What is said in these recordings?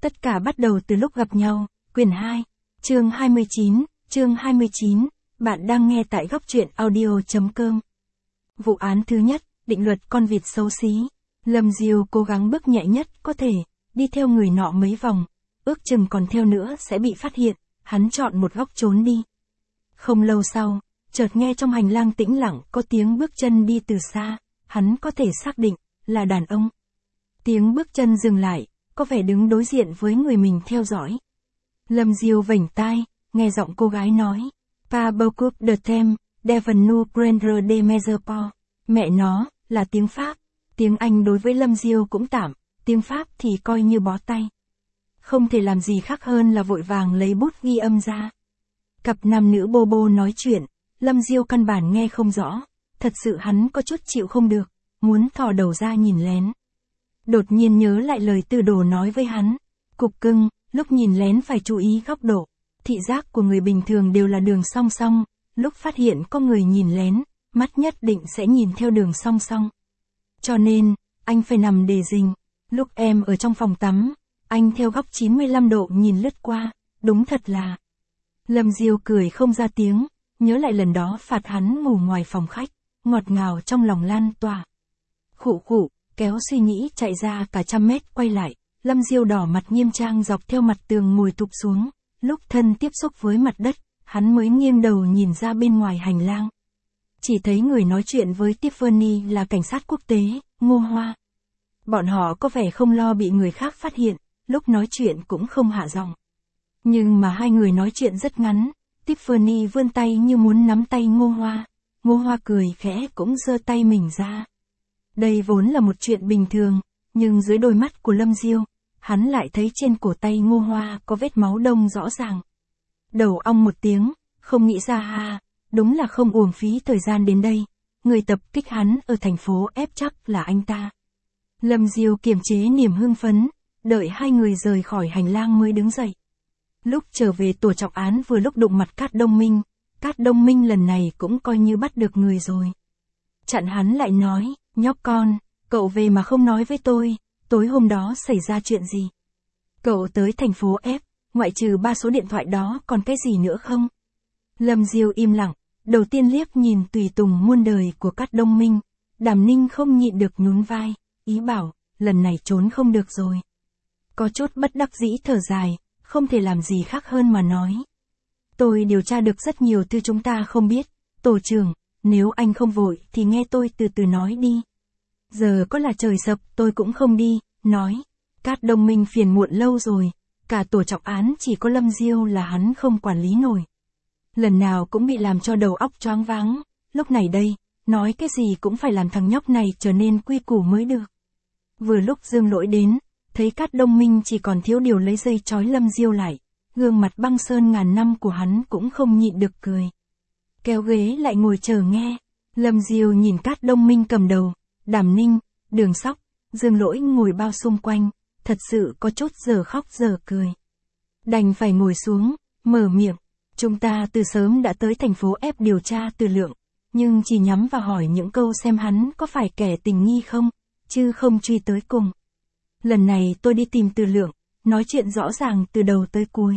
Tất cả bắt đầu từ lúc gặp nhau, quyển 2, chương 29, bạn đang nghe tại góc truyện audio.com. Vụ án thứ nhất, định luật con vịt xấu xí. Lâm Diêu cố gắng bước nhẹ nhất có thể, đi theo người nọ mấy vòng, ước chừng còn theo nữa sẽ bị phát hiện, hắn chọn một góc trốn đi. Không lâu sau, chợt nghe trong hành lang tĩnh lặng có tiếng bước chân đi từ xa, hắn có thể xác định, là đàn ông. Tiếng bước chân dừng lại, có vẻ đứng đối diện với người mình theo dõi. Lâm Diêu vểnh tai, nghe giọng cô gái nói, Pas beaucoup de temps, devant nous prendre des mesures. Mẹ nó, là tiếng Pháp. Tiếng Anh đối với Lâm Diêu cũng tạm, tiếng Pháp thì coi như bó tay. Không thể làm gì khác hơn là vội vàng lấy bút ghi âm ra. Cặp nam nữ bô bô nói chuyện, Lâm Diêu căn bản nghe không rõ, thật sự hắn có chút chịu không được, muốn thò đầu ra nhìn lén. Đột nhiên nhớ lại lời Tư Đồ nói với hắn, cục cưng, lúc nhìn lén phải chú ý góc độ, thị giác của người bình thường đều là đường song song, lúc phát hiện có người nhìn lén, mắt nhất định sẽ nhìn theo đường song song. Cho nên, anh phải nằm đề rình, lúc em ở trong phòng tắm, anh theo góc 95 độ nhìn lướt qua, đúng thật là. Lâm Diêu cười không ra tiếng, nhớ lại lần đó phạt hắn ngủ ngoài phòng khách, ngọt ngào trong lòng lan tỏa. Khụ khụ, kéo suy nghĩ chạy ra cả 100 mét quay lại, Lâm Diêu đỏ mặt nghiêm trang dọc theo mặt tường ngồi thụp xuống, lúc thân tiếp xúc với mặt đất, hắn mới nghiêng đầu nhìn ra bên ngoài hành lang. Chỉ thấy người nói chuyện với Tiffany là cảnh sát quốc tế, Ngô Hoa. Bọn họ có vẻ không lo bị người khác phát hiện, lúc nói chuyện cũng không hạ giọng. Nhưng mà hai người nói chuyện rất ngắn, Tiffany vươn tay như muốn nắm tay Ngô Hoa. Ngô Hoa cười khẽ cũng giơ tay mình ra. Đây vốn là một chuyện bình thường, nhưng dưới đôi mắt của Lâm Diêu, hắn lại thấy trên cổ tay Ngô Hoa có vết máu đông rõ ràng. Đầu ong một tiếng, không nghĩ ra ha, đúng là không uổng phí thời gian đến đây, người tập kích hắn ở thành phố F chắc là anh ta. Lâm Diêu kiềm chế niềm hưng phấn, đợi hai người rời khỏi hành lang mới đứng dậy. Lúc trở về tổ trọng án vừa lúc đụng mặt Cát Đông Minh lần này cũng coi như bắt được người rồi. Chặn hắn lại nói, nhóc con, cậu về mà không nói với tôi, tối hôm đó xảy ra chuyện gì? Cậu tới thành phố F, ngoại trừ 3 số điện thoại đó còn cái gì nữa không? Lâm Diêu im lặng, đầu tiên liếc nhìn tùy tùng muôn đời của Cát Đông Minh, Đàm Ninh không nhịn được nhún vai, ý bảo, lần này trốn không được rồi. Có chút bất đắc dĩ thở dài, không thể làm gì khác hơn mà nói. Tôi điều tra được rất nhiều thứ chúng ta không biết, tổ trưởng, nếu anh không vội thì nghe tôi từ từ nói đi. Giờ có là trời sập tôi cũng không đi, nói. Cát Đông Minh phiền muộn lâu rồi, cả tổ trọng án chỉ có Lâm Diêu là hắn không quản lý nổi. Lần nào cũng bị làm cho đầu óc choáng váng, lúc này đây, nói cái gì cũng phải làm thằng nhóc này trở nên quy củ mới được. Vừa lúc Dương Lỗi đến, thấy Cát Đông Minh chỉ còn thiếu điều lấy dây trói Lâm Diêu lại, gương mặt băng sơn ngàn năm của hắn cũng không nhịn được cười. Kéo ghế lại ngồi chờ nghe, Lâm Diêu nhìn Cát Đông Minh cầm đầu, Đàm Ninh, Đường Sóc, Dương Lỗi ngồi bao xung quanh, thật sự có chút giờ khóc giờ cười. Đành phải ngồi xuống, mở miệng, chúng ta từ sớm đã tới thành phố F điều tra Từ Lượng, nhưng chỉ nhắm vào hỏi những câu xem hắn có phải kẻ tình nghi không, chứ không truy tới cùng. Lần này tôi đi tìm Từ Lượng, nói chuyện rõ ràng từ đầu tới cuối.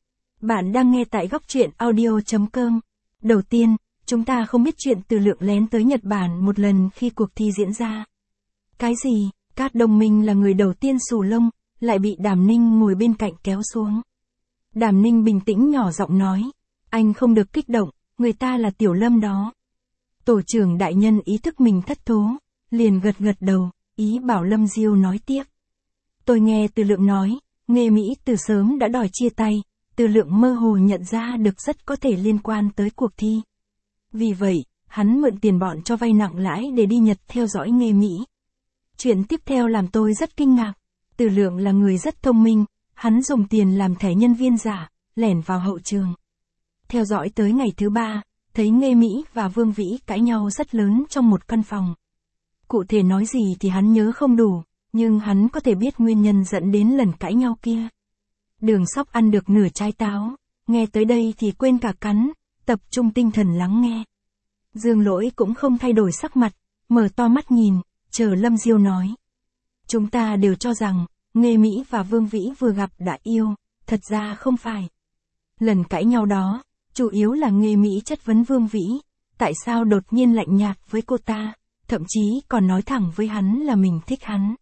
Bạn đang nghe tại góc truyện audio.com. Đầu tiên, chúng ta không biết chuyện Từ Lượng lén tới Nhật Bản một lần khi cuộc thi diễn ra. Cái gì? Cát Đông Minh là người đầu tiên xù lông, lại bị Đàm Ninh ngồi bên cạnh kéo xuống. Đàm Ninh bình tĩnh nhỏ giọng nói, anh không được kích động, người ta là Tiểu Lâm đó. Tổ trưởng đại nhân ý thức mình thất thố, liền gật gật đầu, ý bảo Lâm Diêu nói tiếp. Tôi nghe Từ Lượng nói, Nghê Mỹ từ sớm đã đòi chia tay, Từ Lượng mơ hồ nhận ra được rất có thể liên quan tới cuộc thi. Vì vậy, hắn mượn tiền bọn cho vay nặng lãi để đi Nhật theo dõi Nghê Mỹ. Chuyện tiếp theo làm tôi rất kinh ngạc, Từ Lượng là người rất thông minh, hắn dùng tiền làm thẻ nhân viên giả, lẻn vào hậu trường. Theo dõi tới ngày thứ 3, thấy Nghê Mỹ và Vương Vĩ cãi nhau rất lớn trong một căn phòng. Cụ thể nói gì thì hắn nhớ không đủ, nhưng hắn có thể biết nguyên nhân dẫn đến lần cãi nhau kia. Đường Sóc ăn được nửa trái táo, nghe tới đây thì quên cả cắn, tập trung tinh thần lắng nghe. Dương Lỗi cũng không thay đổi sắc mặt, mở to mắt nhìn, chờ Lâm Diêu nói. Chúng ta đều cho rằng, Nghê Mỹ và Vương Vĩ vừa gặp đã yêu, thật ra không phải. Lần cãi nhau đó, chủ yếu là Nghê Mỹ chất vấn Vương Vĩ, tại sao đột nhiên lạnh nhạt với cô ta, thậm chí còn nói thẳng với hắn là mình thích hắn.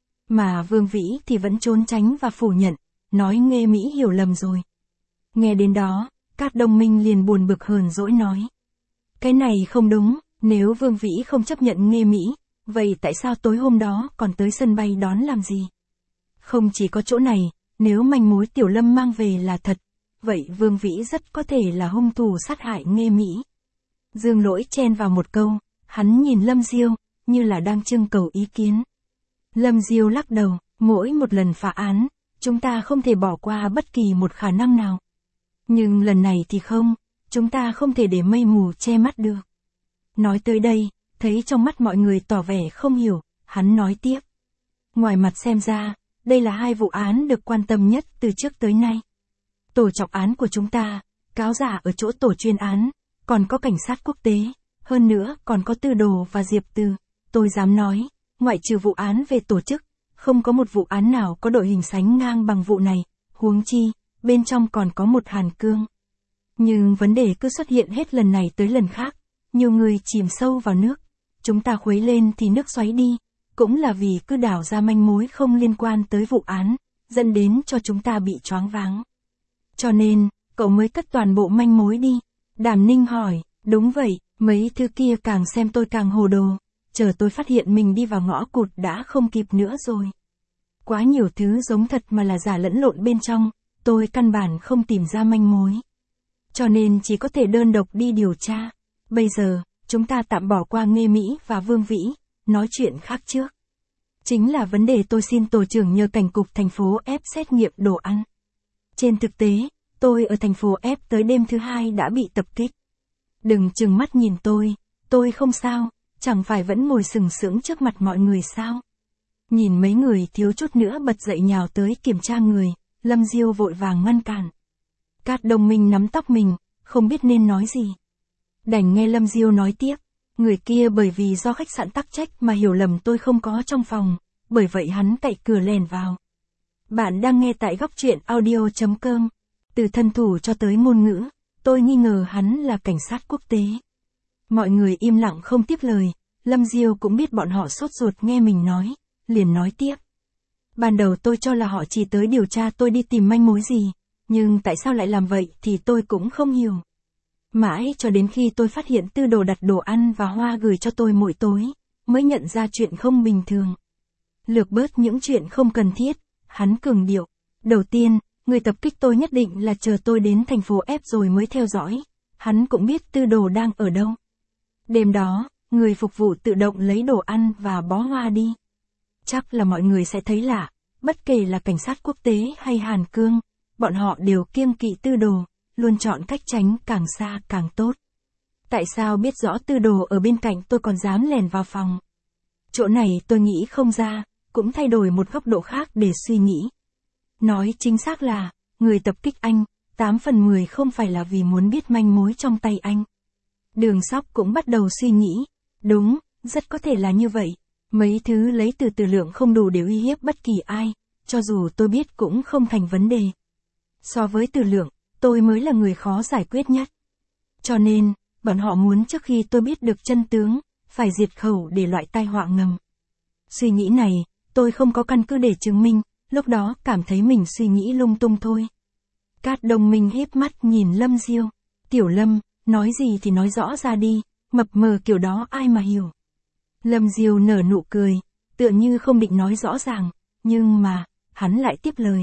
Mà Vương Vĩ thì vẫn trốn tránh và phủ nhận, nói Nghê Mỹ hiểu lầm rồi. Nghe đến đó, Cát Đông Minh liền buồn bực hờn dỗi nói. Cái này không đúng, nếu Vương Vĩ không chấp nhận Nghê Mỹ, vậy tại sao tối hôm đó còn tới sân bay đón làm gì? Không chỉ có chỗ này, nếu manh mối Tiểu Lâm mang về là thật, vậy Vương Vĩ rất có thể là hung thủ sát hại Nghê Mỹ. Dương Lỗi chen vào một câu, hắn nhìn Lâm Diêu, như là đang trưng cầu ý kiến. Lâm Diêu lắc đầu, mỗi một lần phá án, chúng ta không thể bỏ qua bất kỳ một khả năng nào. Nhưng lần này thì không, chúng ta không thể để mây mù che mắt được. Nói tới đây, thấy trong mắt mọi người tỏ vẻ không hiểu, hắn nói tiếp. Ngoài mặt xem ra, đây là hai vụ án được quan tâm nhất từ trước tới nay. Tổ trọng án của chúng ta, cáo giả ở chỗ tổ chuyên án, còn có cảnh sát quốc tế, hơn nữa còn có Tư Đồ và Diệp Từ. Tôi dám nói, ngoại trừ vụ án về tổ chức, không có một vụ án nào có đội hình sánh ngang bằng vụ này, huống chi, bên trong còn có một Hàn Cương. Nhưng vấn đề cứ xuất hiện hết lần này tới lần khác, nhiều người chìm sâu vào nước, chúng ta khuấy lên thì nước xoáy đi, cũng là vì cứ đào ra manh mối không liên quan tới vụ án, dẫn đến cho chúng ta bị choáng váng. Cho nên, cậu mới cất toàn bộ manh mối đi. Đàm Ninh hỏi, đúng vậy, mấy thứ kia càng xem tôi càng hồ đồ, chờ tôi phát hiện mình đi vào ngõ cụt đã không kịp nữa rồi. Quá nhiều thứ giống thật mà là giả lẫn lộn bên trong, tôi căn bản không tìm ra manh mối. Cho nên chỉ có thể đơn độc đi điều tra. Bây giờ, chúng ta tạm bỏ qua Nghê Mỹ và Vương Vĩ, nói chuyện khác trước. Chính là vấn đề tôi xin tổ trưởng nhờ cảnh cục thành phố F xét nghiệm đồ ăn. Trên thực tế, tôi ở thành phố F tới đêm thứ hai đã bị tập kích. Đừng trừng mắt nhìn tôi không sao, chẳng phải vẫn ngồi sừng sững trước mặt mọi người sao. Nhìn mấy người thiếu chút nữa bật dậy nhào tới kiểm tra người, Lâm Diêu vội vàng ngăn cản. Cát Đông Minh nắm tóc mình, không biết nên nói gì. Đành nghe Lâm Diêu nói tiếp, người kia bởi vì do khách sạn tắc trách mà hiểu lầm tôi không có trong phòng, bởi vậy hắn cậy cửa lèn vào. Bạn đang nghe tại góc truyện audio.com. Từ thân thủ cho tới ngôn ngữ, tôi nghi ngờ hắn là cảnh sát quốc tế. Mọi người im lặng không tiếp lời, Lâm Diêu cũng biết bọn họ sốt ruột nghe mình nói, liền nói tiếp. Ban đầu tôi cho là họ chỉ tới điều tra tôi đi tìm manh mối gì, nhưng tại sao lại làm vậy thì tôi cũng không hiểu. Mãi cho đến khi tôi phát hiện Tư Đồ đặt đồ ăn và hoa gửi cho tôi mỗi tối, mới nhận ra chuyện không bình thường. Lược bớt những chuyện không cần thiết, hắn cường điệu. Đầu tiên, người tập kích tôi nhất định là chờ tôi đến thành phố F rồi mới theo dõi. Hắn cũng biết Tư Đồ đang ở đâu. Đêm đó, người phục vụ tự động lấy đồ ăn và bó hoa đi. Chắc là mọi người sẽ thấy lạ, bất kể là cảnh sát quốc tế hay Hàn Cương, bọn họ đều kiêng kỵ Tư Đồ, luôn chọn cách tránh càng xa càng tốt. Tại sao biết rõ Tư Đồ ở bên cạnh tôi còn dám lèn vào phòng? Chỗ này tôi nghĩ không ra, cũng thay đổi một góc độ khác để suy nghĩ. Nói chính xác là, người tập kích anh, 8 phần 10 không phải là vì muốn biết manh mối trong tay anh. Đường Sóc cũng bắt đầu suy nghĩ, đúng, rất có thể là như vậy. Mấy thứ lấy từ Từ Lượng không đủ để uy hiếp bất kỳ ai, cho dù tôi biết cũng không thành vấn đề. So với Từ Lượng, tôi mới là người khó giải quyết nhất. Cho nên, bọn họ muốn trước khi tôi biết được chân tướng, phải diệt khẩu để loại tai họa ngầm. Suy nghĩ này, tôi không có căn cứ để chứng minh, lúc đó cảm thấy mình suy nghĩ lung tung thôi. Cát Đông Minh híp mắt nhìn Lâm Diêu. Tiểu Lâm, nói gì thì nói rõ ra đi, mập mờ kiểu đó ai mà hiểu. Lâm Diêu nở nụ cười, tựa như không định nói rõ ràng, nhưng mà, hắn lại tiếp lời.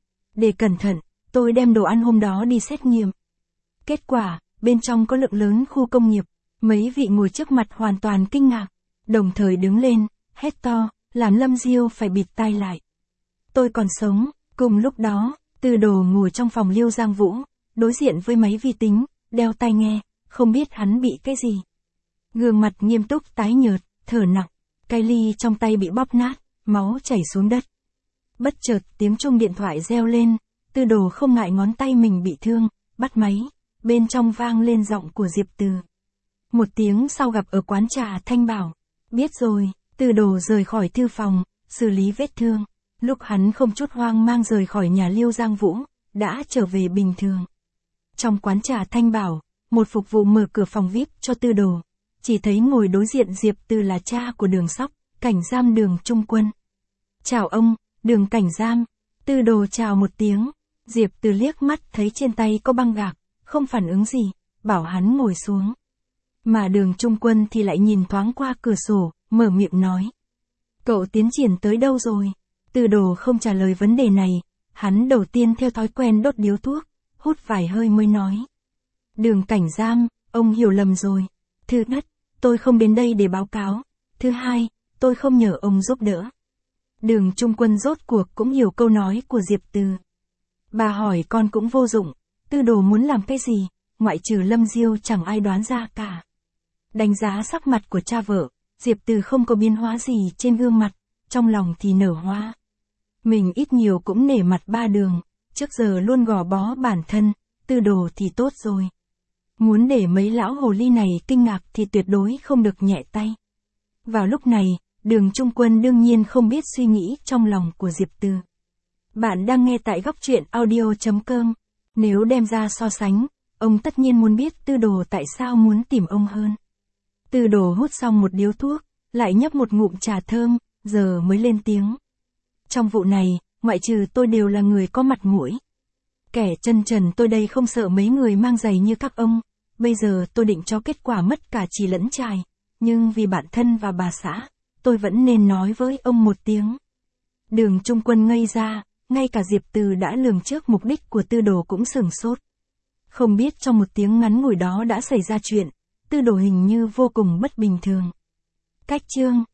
Để cẩn thận, tôi đem đồ ăn hôm đó đi xét nghiệm. Kết quả, bên trong có lượng lớn khu công nghiệp, mấy vị ngồi trước mặt hoàn toàn kinh ngạc, đồng thời đứng lên, hét to, làm Lâm Diêu phải bịt tai lại. Tôi còn sống, cùng lúc đó, Tư Đồ ngồi trong phòng Liêu Giang Vũ, đối diện với máy vi tính, đeo tai nghe, không biết hắn bị cái gì. Gương mặt nghiêm túc tái nhợt, thở nặng, cái ly trong tay bị bóp nát, máu chảy xuống đất. Bất chợt tiếng chuông điện thoại reo lên, Tư Đồ không ngại ngón tay mình bị thương, bắt máy, bên trong vang lên giọng của Diệp Từ. Một tiếng sau gặp ở quán trà Thanh Bảo. Biết rồi, Tư Đồ rời khỏi thư phòng, xử lý vết thương. Lúc hắn không chút hoang mang rời khỏi nhà Liêu Giang Vũ, đã trở về bình thường. Trong quán trà Thanh Bảo, một phục vụ mở cửa phòng VIP cho Tư Đồ. Chỉ thấy ngồi đối diện Diệp Từ là cha của Đường Sóc, cảnh giam Đường Trung Quân. Chào ông, Đường cảnh giam. Tư Đồ chào một tiếng. Diệp Từ liếc mắt thấy trên tay có băng gạc, không phản ứng gì, bảo hắn ngồi xuống. Mà Đường Trung Quân thì lại nhìn thoáng qua cửa sổ, mở miệng nói. Cậu tiến triển tới đâu rồi? Tư Đồ không trả lời vấn đề này, hắn đầu tiên theo thói quen đốt điếu thuốc, hút vài hơi mới nói. Đường cảnh giam, ông hiểu lầm rồi. Thứ nhất, tôi không đến đây để báo cáo. Thứ hai, tôi không nhờ ông giúp đỡ. Đường Trung Quân rốt cuộc cũng hiểu câu nói của Diệp Từ. Bà hỏi con cũng vô dụng, Tư Đồ muốn làm cái gì, ngoại trừ Lâm Diêu chẳng ai đoán ra cả. Đánh giá sắc mặt của cha vợ, Diệp Từ không có biến hóa gì trên gương mặt, trong lòng thì nở hoa. Mình ít nhiều cũng nể mặt ba Đường, trước giờ luôn gò bó bản thân, Tư Đồ thì tốt rồi. Muốn để mấy lão hồ ly này kinh ngạc thì tuyệt đối không được nhẹ tay. Vào lúc này, Đường Trung Quân đương nhiên không biết suy nghĩ trong lòng của Diệp Từ. Bạn đang nghe tại góc truyện audio.com. Nếu đem ra so sánh, ông tất nhiên muốn biết Tư Đồ tại sao muốn tìm ông hơn. Tư Đồ hút xong một điếu thuốc, lại nhấp một ngụm trà thơm, giờ mới lên tiếng. Trong vụ này, ngoại trừ tôi đều là người có mặt mũi. Kẻ chân trần tôi đây không sợ mấy người mang giày như các ông, bây giờ tôi định cho kết quả mất cả chì lẫn chài, nhưng vì bản thân và bà xã, tôi vẫn nên nói với ông một tiếng. Đường Trung Quân ngây ra, ngay cả Diệp Từ đã lường trước mục đích của Tư Đồ cũng sửng sốt. Không biết trong một tiếng ngắn ngủi đó đã xảy ra chuyện, Tư Đồ hình như vô cùng bất bình thường. Cách chương